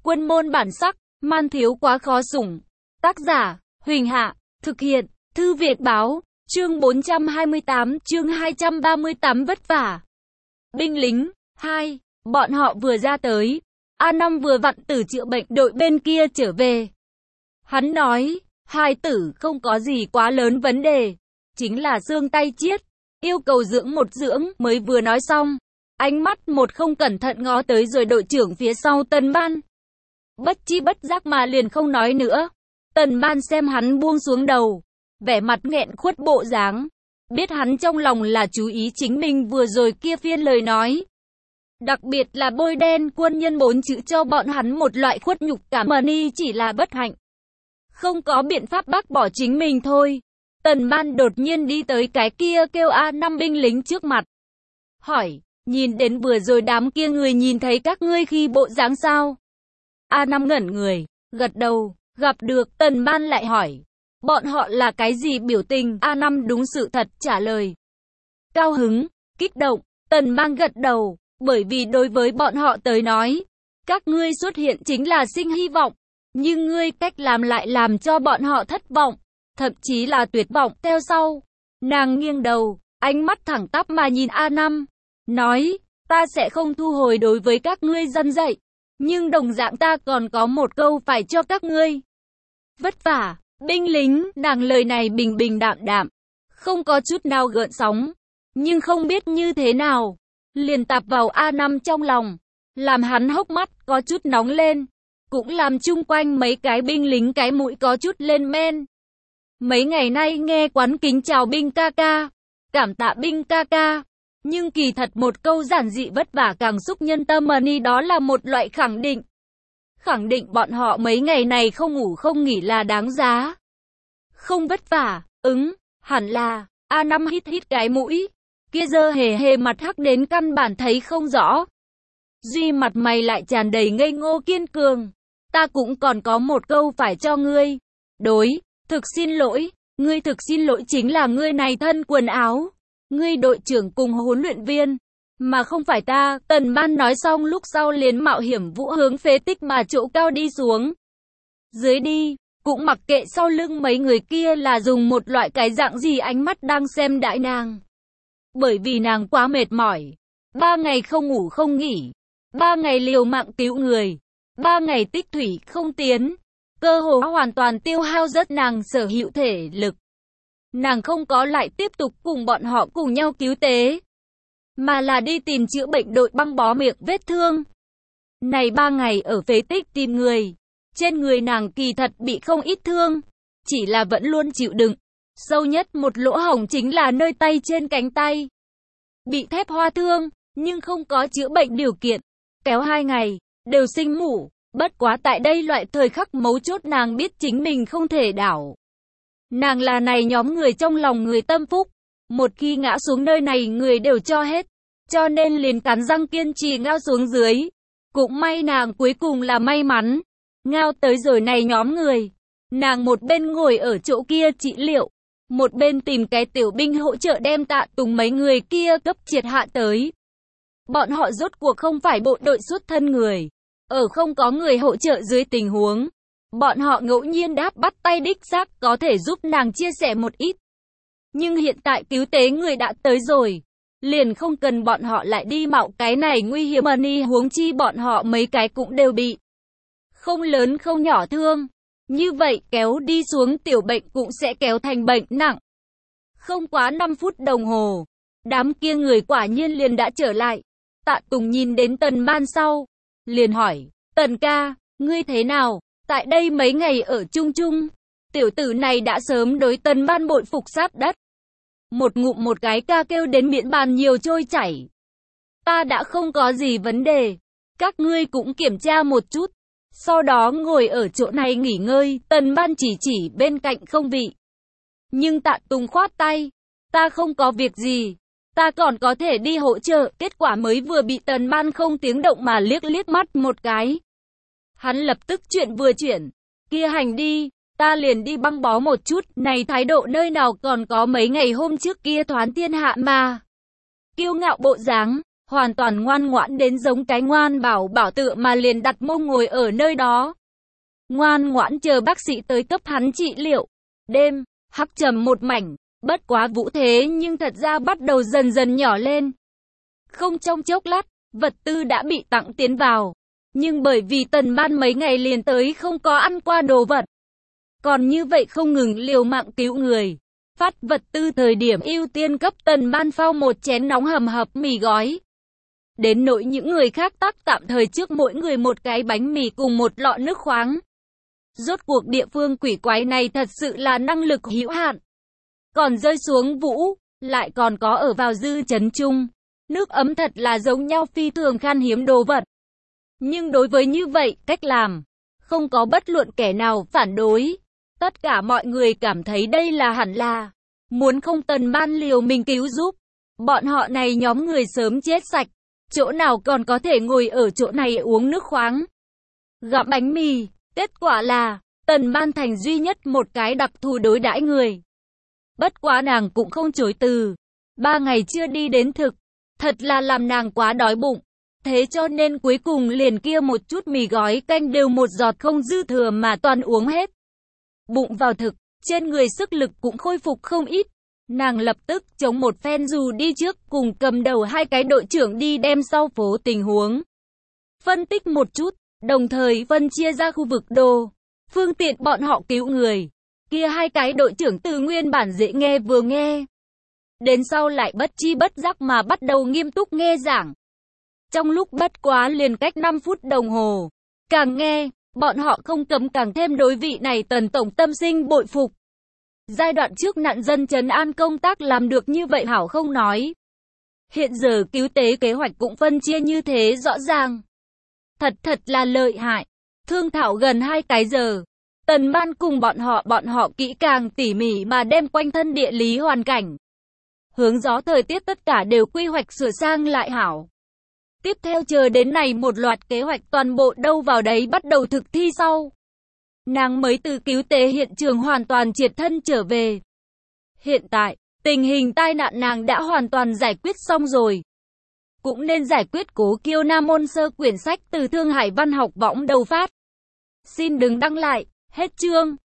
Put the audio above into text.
Quân môn bản sắc, man thiếu quá khó sủng. Tác giả, Huỳnh Hạ, thực hiện, Thư Việt Báo, chương 428, chương 238 vất vả. Binh lính, 2, bọn họ vừa ra tới. A5 vừa vặn từ chữa bệnh đội bên kia trở về. Hắn nói, hai tử không có gì quá lớn vấn đề, chính là xương tay chiết, yêu cầu dưỡng một dưỡng, mới vừa nói xong. Ánh mắt một không cẩn thận ngó tới rồi đội trưởng phía sau Tần Ban. Bất chi bất giác mà liền không nói nữa. Tần Ban xem hắn buông xuống đầu, vẻ mặt nghẹn khuất bộ dáng, biết hắn trong lòng là chú ý chính mình vừa rồi kia phiên lời nói. Đặc biệt là bôi đen quân nhân 4 chữ cho bọn hắn một loại khuất nhục cảm ơn chỉ là bất hạnh. Không có biện pháp bác bỏ chính mình thôi. Tần Ban đột nhiên đi tới cái kia kêu A5 binh lính trước mặt. Hỏi, nhìn đến vừa rồi đám kia người nhìn thấy các ngươi khi bộ dáng sao? A5 ngẩn người, gật đầu, gặp được Tần Ban lại hỏi. Bọn họ là cái gì biểu tình? A5 đúng sự thật trả lời. Cao hứng, kích động, Tần Ban gật đầu, bởi vì đối với bọn họ tới nói, các ngươi xuất hiện chính là sinh hy vọng, nhưng ngươi cách làm lại làm cho bọn họ thất vọng, thậm chí là tuyệt vọng. Theo sau, nàng nghiêng đầu, ánh mắt thẳng tắp mà nhìn A5, nói, ta sẽ không thu hồi đối với các ngươi dân dạy, nhưng đồng dạng ta còn có một câu phải cho các ngươi. Vất vả, binh lính, nàng lời này bình bình đạm đạm, không có chút nào gợn sóng, nhưng không biết như thế nào, liền tạp vào A5 trong lòng, làm hắn hốc mắt có chút nóng lên, cũng làm chung quanh mấy cái binh lính cái mũi có chút lên men. Mấy ngày nay nghe quán kính chào binh ca ca, cảm tạ binh ca ca, nhưng kỳ thật một câu giản dị vất vả càng xúc nhân tâm đó là một loại khẳng định. Khẳng định bọn họ mấy ngày này không ngủ không nghỉ là đáng giá. Không vất vả, hẳn là. A5 hít hít cái mũi, kia dơ hề hề mặt hắc đến căn bản thấy không rõ. Duy mặt mày lại tràn đầy ngây ngô kiên cường. Ta cũng còn có một câu phải cho ngươi. Thực xin lỗi, ngươi thực xin lỗi chính là ngươi này thân quần áo. Ngươi đội trưởng cùng huấn luyện viên, mà không phải ta. Tần Ban nói xong lúc sau liền mạo hiểm vũ hướng phế tích mà chỗ cao đi xuống. Dưới đi, cũng mặc kệ sau lưng mấy người kia là dùng một loại cái dạng gì ánh mắt đang xem đại nàng. Bởi vì nàng quá mệt mỏi. 3 ngày không ngủ không nghỉ. 3 ngày liều mạng cứu người. 3 ngày tích thủy không tiến. Cơ hồ hoàn toàn tiêu hao rất nàng sở hữu thể lực. Nàng không có lại tiếp tục cùng bọn họ cùng nhau cứu tế, mà là đi tìm chữa bệnh đội băng bó miệng vết thương. Này 3 ngày ở phế tích tìm người. Trên người nàng kỳ thật bị không ít thương, chỉ là vẫn luôn chịu đựng. Sâu nhất một lỗ hổng chính là nơi tay trên cánh tay. Bị thép hoa thương, nhưng không có chữa bệnh điều kiện. Kéo 2 ngày, đều sinh mủ. Bất quá tại đây loại thời khắc mấu chốt nàng biết chính mình không thể đảo. Nàng là này nhóm người trong lòng người tâm phúc. Một khi ngã xuống nơi này người đều cho hết. Cho nên liền cắn răng kiên trì ngao xuống dưới. Cũng may nàng cuối cùng là may mắn. Ngao tới rồi này nhóm người. Nàng một bên ngồi ở chỗ kia trị liệu, một bên tìm cái tiểu binh hỗ trợ đem Tạ Tùng mấy người kia cấp triệt hạ tới. Bọn họ rốt cuộc không phải bộ đội xuất thân người. Ở không có người hỗ trợ dưới tình huống, bọn họ ngẫu nhiên đáp bắt tay đích xác có thể giúp nàng chia sẻ một ít. Nhưng hiện tại cứu tế người đã tới rồi, liền không cần bọn họ lại đi mạo cái này nguy hiểm huống chi bọn họ mấy cái cũng đều bị không lớn không nhỏ thương. Như vậy kéo đi xuống tiểu bệnh cũng sẽ kéo thành bệnh nặng. Không quá 5 phút đồng hồ, đám kia người quả nhiên liền đã trở lại. Tạ Tùng nhìn đến Tần Ban sau, liền hỏi, Tần ca, ngươi thế nào? Tại đây mấy ngày ở chung chung, tiểu tử này đã sớm đối Tần Ban bội phục sát đất. Một ngụm một cái ca kêu đến miệng bàn nhiều trôi chảy. Ta đã không có gì vấn đề, các ngươi cũng kiểm tra một chút. Sau đó ngồi ở chỗ này nghỉ ngơi. Tần Ban chỉ bên cạnh không vị. Nhưng Tạ Tùng khoát tay, ta không có việc gì, ta còn có thể đi hỗ trợ. Kết quả mới vừa bị Tần Ban không tiếng động mà liếc mắt một cái. Hắn lập tức chuyện vừa chuyển, kia hành đi, ta liền đi băng bó một chút. Này thái độ nơi nào còn có mấy ngày hôm trước kia thoán thiên hạ mà kiêu ngạo bộ dáng. hoàn toàn ngoan ngoãn đến giống cái ngoan bảo bảo tựa mà liền đặt mông ngồi ở nơi đó. Ngoan ngoãn chờ bác sĩ tới cấp hắn trị liệu. Đêm, hắc trầm một mảnh, bất quá Vũ thế nhưng thật ra bắt đầu dần dần nhỏ lên. Không trong chốc lát, vật tư đã bị tặng tiến vào. Nhưng bởi vì Tần Ban mấy ngày liền tới không có ăn qua đồ vật. Còn như vậy không ngừng liều mạng cứu người. Phát vật tư thời điểm ưu tiên cấp Tần Ban phao một chén nóng hầm hập mì gói. Đến nỗi những người khác tác tạm thời trước mỗi người một cái bánh mì cùng một lọ nước khoáng. Rốt cuộc địa phương quỷ quái này thật sự là năng lực hữu hạn. Còn rơi xuống Vũ, lại còn có ở vào dư chấn chung. Nước ấm thật là giống nhau phi thường khan hiếm đồ vật. Nhưng đối với như vậy, cách làm, không có bất luận kẻ nào phản đối. Tất cả mọi người cảm thấy đây là hẳn là muốn không Tần Ban liều mình cứu giúp. Bọn họ này nhóm người sớm chết sạch. Chỗ nào còn có thể ngồi ở chỗ này uống nước khoáng. Gặm bánh mì, kết quả là Tần Ban thành duy nhất một cái đặc thù đối đãi người. Bất quá nàng cũng không chối từ. 3 ngày chưa đi đến thực, thật là làm nàng quá đói bụng. Thế cho nên cuối cùng liền kia một chút mì gói canh đều một giọt không dư thừa mà toàn uống hết. Bụng vào thực, trên người sức lực cũng khôi phục không ít. Nàng lập tức chống một phen dù đi trước cùng cầm đầu hai cái đội trưởng đi đem sau phố tình huống. Phân tích một chút, đồng thời phân chia ra khu vực đồ, phương tiện bọn họ cứu người. Kia hai cái đội trưởng từ nguyên bản dễ nghe vừa nghe. Đến sau lại bất chi bất giác mà bắt đầu nghiêm túc nghe giảng. Trong lúc bất quá liền cách 5 phút đồng hồ. Càng nghe, bọn họ không cấm càng thêm đối vị này Tần tổng tâm sinh bội phục. Giai đoạn trước nạn dân trấn an công tác làm được như vậy hảo không nói. Hiện giờ cứu tế kế hoạch cũng phân chia như thế rõ ràng. Thật là lợi hại. Thương thảo gần 2 cái giờ. Tần Ban cùng bọn họ kỹ càng tỉ mỉ mà đem quanh thân địa lý hoàn cảnh. Hướng gió thời tiết tất cả đều quy hoạch sửa sang lại hảo. Tiếp theo chờ đến này một loạt kế hoạch toàn bộ đâu vào đấy bắt đầu thực thi sau. Nàng mới từ cứu tế hiện trường hoàn toàn triệt thân trở về. Hiện tại, tình hình tai nạn nàng đã hoàn toàn giải quyết xong rồi. Cũng nên giải quyết Cố Kiêu Nam Môn Sơ quyển sách từ Thương Hải Văn học võng đầu phát. Xin đừng đăng lại, hết chương.